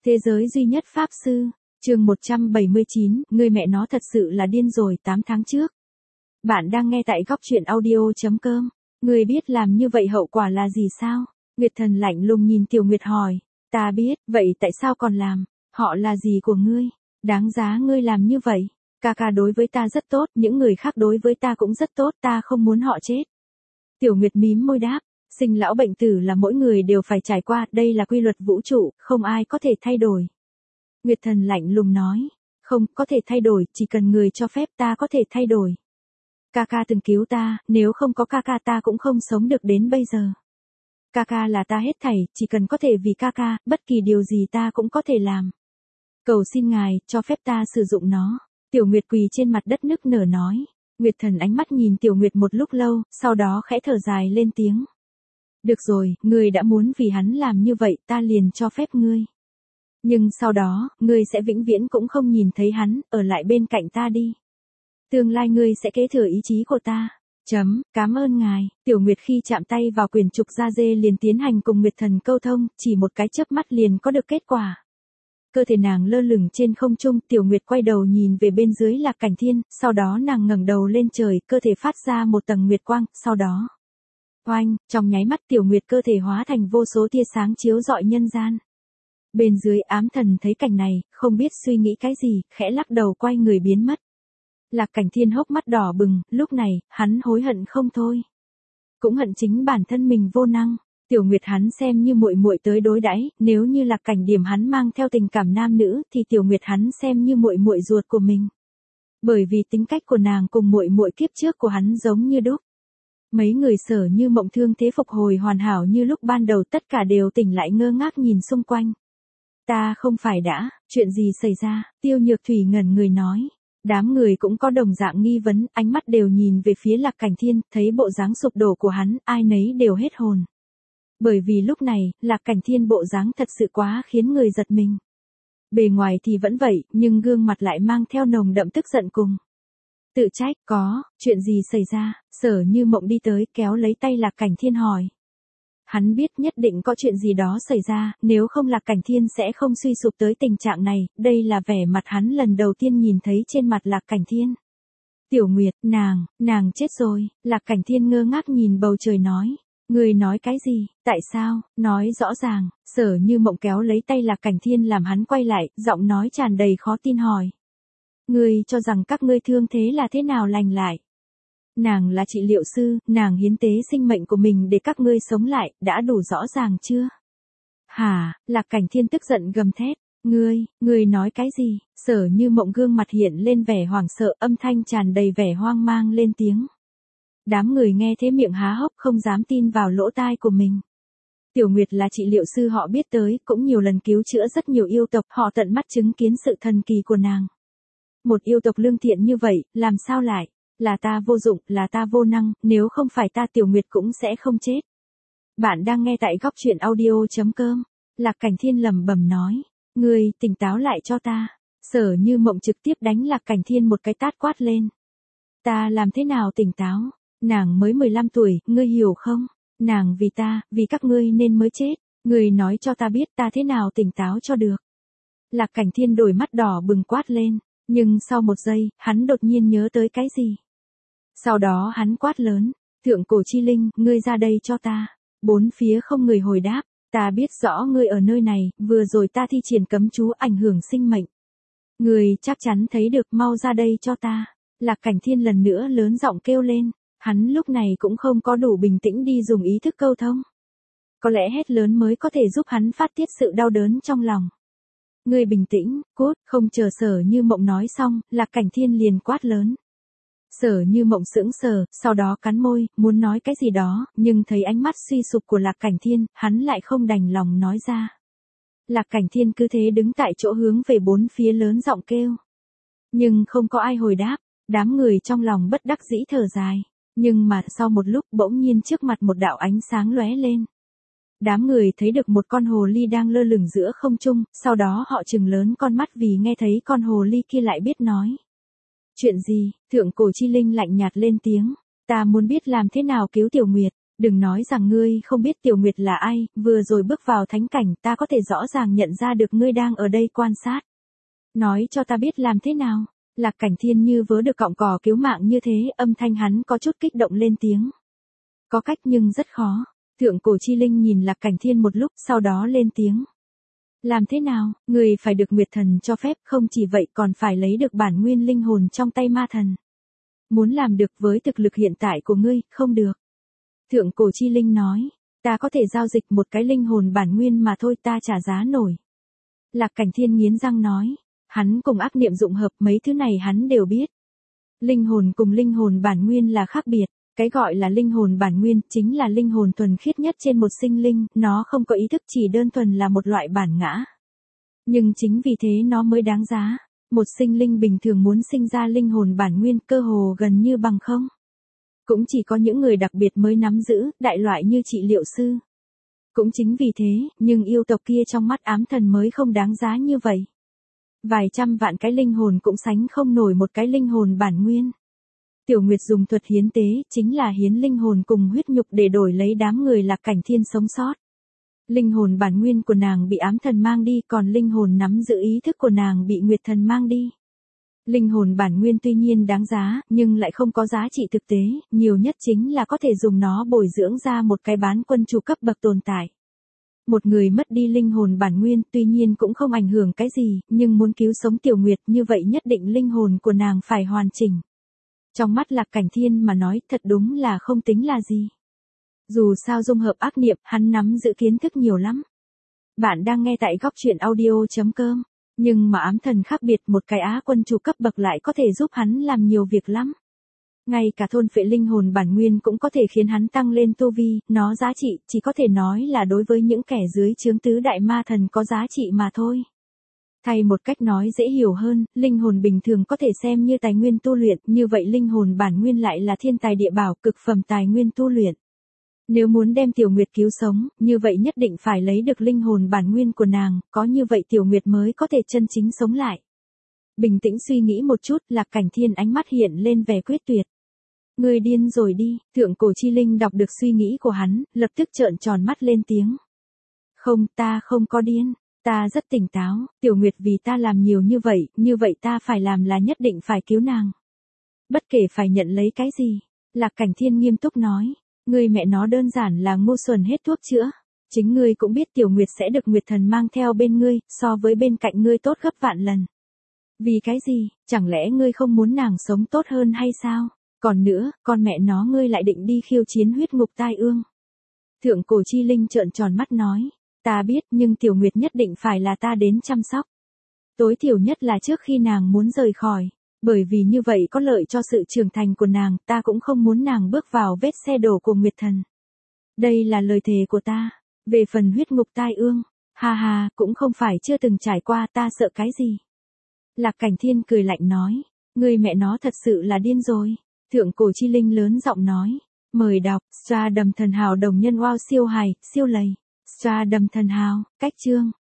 Thế giới duy nhất Pháp Sư, chương 179, người mẹ nó thật sự là điên rồi 8 tháng trước. Bạn đang nghe tại góc truyện audio.com. Người biết làm như vậy hậu quả là gì sao? Nguyệt Thần lạnh lùng nhìn Tiểu Nguyệt hỏi. Ta biết, vậy tại sao còn làm? Họ là gì của ngươi? Đáng giá ngươi làm như vậy? Ca đối với ta rất tốt, những người khác đối với ta cũng rất tốt, ta không muốn họ chết. Tiểu Nguyệt mím môi đáp. Sinh lão bệnh tử là mỗi người đều phải trải qua, đây là quy luật vũ trụ, không ai có thể thay đổi. Nguyệt Thần lạnh lùng nói, không, có thể thay đổi, chỉ cần người cho phép ta có thể thay đổi. Ca từng cứu ta, nếu không có ca ta cũng không sống được đến bây giờ. Ca là ta hết thảy, chỉ cần có thể vì ca, bất kỳ điều gì ta cũng có thể làm. Cầu xin ngài, cho phép ta sử dụng nó. Tiểu Nguyệt quỳ trên mặt đất nức nở nói. Nguyệt Thần ánh mắt nhìn Tiểu Nguyệt một lúc lâu, sau đó khẽ thở dài lên tiếng. Được rồi, ngươi đã muốn vì hắn làm như vậy, ta liền cho phép ngươi. Nhưng sau đó, ngươi sẽ vĩnh viễn cũng không nhìn thấy hắn, ở lại bên cạnh ta đi. Tương lai ngươi sẽ kế thừa ý chí của ta. Cảm ơn ngài. Tiểu Nguyệt khi chạm tay vào quyển trục da dê liền tiến hành cùng Nguyệt Thần câu thông, chỉ một cái chớp mắt liền có được kết quả. Cơ thể nàng lơ lửng trên không trung, Tiểu Nguyệt quay đầu nhìn về bên dưới Lạc Cảnh Thiên, sau đó nàng ngẩng đầu lên trời, cơ thể phát ra một tầng nguyệt quang, sau đó oanh, trong nháy mắt Tiểu Nguyệt cơ thể hóa thành vô số tia sáng chiếu rọi nhân gian. Bên dưới Ám Thần thấy cảnh này, không biết suy nghĩ cái gì, khẽ lắc đầu quay người biến mất. Lạc Cảnh Thiên hốc mắt đỏ bừng, lúc này, hắn hối hận không thôi. Cũng hận chính bản thân mình vô năng. Tiểu Nguyệt hắn xem như muội muội tới đối đãi, nếu như Lạc Cảnh Điểm hắn mang theo tình cảm nam nữ thì Tiểu Nguyệt hắn xem như muội muội ruột của mình. Bởi vì tính cách của nàng cùng muội muội kiếp trước của hắn giống như đúc. Mấy người Sở Như Mộng thương thế phục hồi hoàn hảo như lúc ban đầu, tất cả đều tỉnh lại ngơ ngác nhìn xung quanh. Ta không phải đã, chuyện gì xảy ra? Tiêu Nhược Thủy ngẩn người nói. Đám người cũng có đồng dạng nghi vấn, ánh mắt đều nhìn về phía Lạc Cảnh Thiên, thấy bộ dáng sụp đổ của hắn, ai nấy đều hết hồn. Bởi vì lúc này, Lạc Cảnh Thiên bộ dáng thật sự quá khiến người giật mình. Bề ngoài thì vẫn vậy, nhưng gương mặt lại mang theo nồng đậm tức giận cùng tự trách. Có, chuyện gì xảy ra? Sở Như Mộng đi tới, kéo lấy tay Lạc Cảnh Thiên hỏi. Hắn biết nhất định có chuyện gì đó xảy ra, nếu không Lạc Cảnh Thiên sẽ không suy sụp tới tình trạng này, đây là vẻ mặt hắn lần đầu tiên nhìn thấy trên mặt Lạc Cảnh Thiên. Tiểu Nguyệt, nàng chết rồi. Lạc Cảnh Thiên ngơ ngác nhìn bầu trời nói. Người nói cái gì, tại sao, nói rõ ràng. Sở Như Mộng kéo lấy tay Lạc Cảnh Thiên làm hắn quay lại, giọng nói tràn đầy khó tin hỏi. Ngươi cho rằng các ngươi thương thế là thế nào lành lại? Nàng là trị liệu sư, nàng hiến tế sinh mệnh của mình để các ngươi sống lại, đã đủ rõ ràng chưa? Hả? Lạc Cảnh Thiên tức giận gầm thét. Ngươi nói cái gì? Sở Như Mộng gương mặt hiện lên vẻ hoảng sợ, âm thanh tràn đầy vẻ hoang mang lên tiếng. Đám người nghe thế miệng há hốc không dám tin vào lỗ tai của mình. Tiểu Nguyệt là trị liệu sư họ biết tới, cũng nhiều lần cứu chữa rất nhiều yêu tộc, họ tận mắt chứng kiến sự thần kỳ của nàng. Một yêu tộc lương thiện như vậy, làm sao lại? Là ta vô dụng, là ta vô năng, nếu không phải ta Tiểu Nguyệt cũng sẽ không chết. Bạn đang nghe tại góc truyện audio.com. Lạc Cảnh Thiên lẩm bẩm nói. Ngươi, tỉnh táo lại cho ta. Sở Như Mộng trực tiếp đánh Lạc Cảnh Thiên một cái tát quát lên. Ta làm thế nào tỉnh táo? Nàng mới 15 tuổi, ngươi hiểu không? Nàng vì ta, vì các ngươi nên mới chết. Ngươi nói cho ta biết ta thế nào tỉnh táo cho được. Lạc Cảnh Thiên đổi mắt đỏ bừng quát lên. Nhưng sau một giây, hắn đột nhiên nhớ tới cái gì? Sau đó hắn quát lớn. Thượng cổ chi linh, ngươi ra đây cho ta. Bốn phía không người hồi đáp. Ta biết rõ ngươi ở nơi này, vừa rồi ta thi triển cấm chú ảnh hưởng sinh mệnh. Ngươi chắc chắn thấy được, mau ra đây cho ta. Lạc Cảnh Thiên lần nữa lớn giọng kêu lên. Hắn lúc này cũng không có đủ bình tĩnh đi dùng ý thức câu thông. Có lẽ hét lớn mới có thể giúp hắn phát tiết sự đau đớn trong lòng. Ngươi bình tĩnh, cút, không chờ Sở Như Mộng nói xong, Lạc Cảnh Thiên liền quát lớn. Sở Như Mộng sững sờ, sau đó cắn môi, muốn nói cái gì đó, nhưng thấy ánh mắt suy sụp của Lạc Cảnh Thiên, hắn lại không đành lòng nói ra. Lạc Cảnh Thiên cứ thế đứng tại chỗ hướng về bốn phía lớn giọng kêu. Nhưng không có ai hồi đáp, đám người trong lòng bất đắc dĩ thở dài. Nhưng mà sau một lúc bỗng nhiên trước mặt một đạo ánh sáng lóe lên. Đám người thấy được một con hồ ly đang lơ lửng giữa không trung, sau đó họ trừng lớn con mắt vì nghe thấy con hồ ly kia lại biết nói. Chuyện gì? Thượng cổ chi linh lạnh nhạt lên tiếng. Ta muốn biết làm thế nào cứu Tiểu Nguyệt. Đừng nói rằng ngươi không biết Tiểu Nguyệt là ai, vừa rồi bước vào thánh cảnh ta có thể rõ ràng nhận ra được ngươi đang ở đây quan sát. Nói cho ta biết làm thế nào. Lạc Cảnh Thiên như vớ được cọng cỏ cứu mạng như thế, âm thanh hắn có chút kích động lên tiếng. Có cách nhưng rất khó. Thượng cổ chi linh nhìn Lạc Cảnh Thiên một lúc, sau đó lên tiếng. Làm thế nào, người phải được Nguyệt Thần cho phép, không chỉ vậy còn phải lấy được bản nguyên linh hồn trong tay ma thần. Muốn làm được với thực lực hiện tại của ngươi, không được. Thượng cổ chi linh nói, ta có thể giao dịch một cái linh hồn bản nguyên mà thôi, ta trả giá nổi. Lạc Cảnh Thiên nghiến răng nói, hắn cùng ác niệm dụng hợp, mấy thứ này hắn đều biết. Linh hồn cùng linh hồn bản nguyên là khác biệt. Cái gọi là linh hồn bản nguyên chính là linh hồn thuần khiết nhất trên một sinh linh, nó không có ý thức, chỉ đơn thuần là một loại bản ngã. Nhưng chính vì thế nó mới đáng giá. Một sinh linh bình thường muốn sinh ra linh hồn bản nguyên cơ hồ gần như bằng không. Cũng chỉ có những người đặc biệt mới nắm giữ, đại loại như trị liệu sư. Cũng chính vì thế, nhưng yêu tộc kia trong mắt ám thần mới không đáng giá như vậy. Vài trăm vạn cái linh hồn cũng sánh không nổi một cái linh hồn bản nguyên. Tiểu Nguyệt dùng thuật hiến tế, chính là hiến linh hồn cùng huyết nhục để đổi lấy đám người Lạc Cảnh Thiên sống sót. Linh hồn bản nguyên của nàng bị ám thần mang đi, còn linh hồn nắm giữ ý thức của nàng bị Nguyệt Thần mang đi. Linh hồn bản nguyên tuy nhiên đáng giá, nhưng lại không có giá trị thực tế, nhiều nhất chính là có thể dùng nó bồi dưỡng ra một cái bán quân chủ cấp bậc tồn tại. Một người mất đi linh hồn bản nguyên tuy nhiên cũng không ảnh hưởng cái gì, nhưng muốn cứu sống Tiểu Nguyệt như vậy nhất định linh hồn của nàng phải hoàn chỉnh. Trong mắt Lạc Cảnh Thiên mà nói thật đúng là không tính là gì. Dù sao dung hợp ác niệm, hắn nắm giữ kiến thức nhiều lắm. Bạn đang nghe tại góc truyện audio.com. Nhưng mà ám thần khác biệt, một cái á quân chủ cấp bậc lại có thể giúp hắn làm nhiều việc lắm. Ngay cả thôn phệ linh hồn bản nguyên cũng có thể khiến hắn tăng lên tu vi, nó giá trị chỉ có thể nói là đối với những kẻ dưới chướng tứ đại ma thần có giá trị mà thôi. Thay một cách nói dễ hiểu hơn, linh hồn bình thường có thể xem như tài nguyên tu luyện, như vậy linh hồn bản nguyên lại là thiên tài địa bảo, cực phẩm tài nguyên tu luyện. Nếu muốn đem Tiểu Nguyệt cứu sống, như vậy nhất định phải lấy được linh hồn bản nguyên của nàng, có như vậy Tiểu Nguyệt mới có thể chân chính sống lại. Bình tĩnh suy nghĩ một chút, Lạc Cảnh Thiên ánh mắt hiện lên vẻ quyết tuyệt. Ngươi điên rồi đi, thượng cổ chi linh đọc được suy nghĩ của hắn, lập tức trợn tròn mắt lên tiếng. Không, ta không có điên. Ta rất tỉnh táo, Tiểu Nguyệt vì ta làm nhiều như vậy ta phải làm là nhất định phải cứu nàng. Bất kể phải nhận lấy cái gì, Lạc Cảnh Thiên nghiêm túc nói, ngươi mẹ nó đơn giản là ngu xuẩn hết thuốc chữa. Chính ngươi cũng biết Tiểu Nguyệt sẽ được Nguyệt Thần mang theo bên ngươi, so với bên cạnh ngươi tốt gấp vạn lần. Vì cái gì, chẳng lẽ ngươi không muốn nàng sống tốt hơn hay sao? Còn nữa, con mẹ nó ngươi lại định đi khiêu chiến huyết ngục tai ương. Thượng cổ chi linh trợn tròn mắt nói. Ta biết, nhưng Tiểu Nguyệt nhất định phải là ta đến chăm sóc. Tối thiểu nhất là trước khi nàng muốn rời khỏi. Bởi vì như vậy có lợi cho sự trưởng thành của nàng, ta cũng không muốn nàng bước vào vết xe đổ của Nguyệt Thần. Đây là lời thề của ta. Về phần huyết ngục tai ương, ha ha, cũng không phải chưa từng trải qua, ta sợ cái gì. Lạc Cảnh Thiên cười lạnh nói, người mẹ nó thật sự là điên rồi. Thượng cổ chi linh lớn giọng nói, mời đọc, Stra Đầm Thần Hào đồng nhân wow siêu hài, siêu lầy. Stra Đầm Thần Hào, cách chương.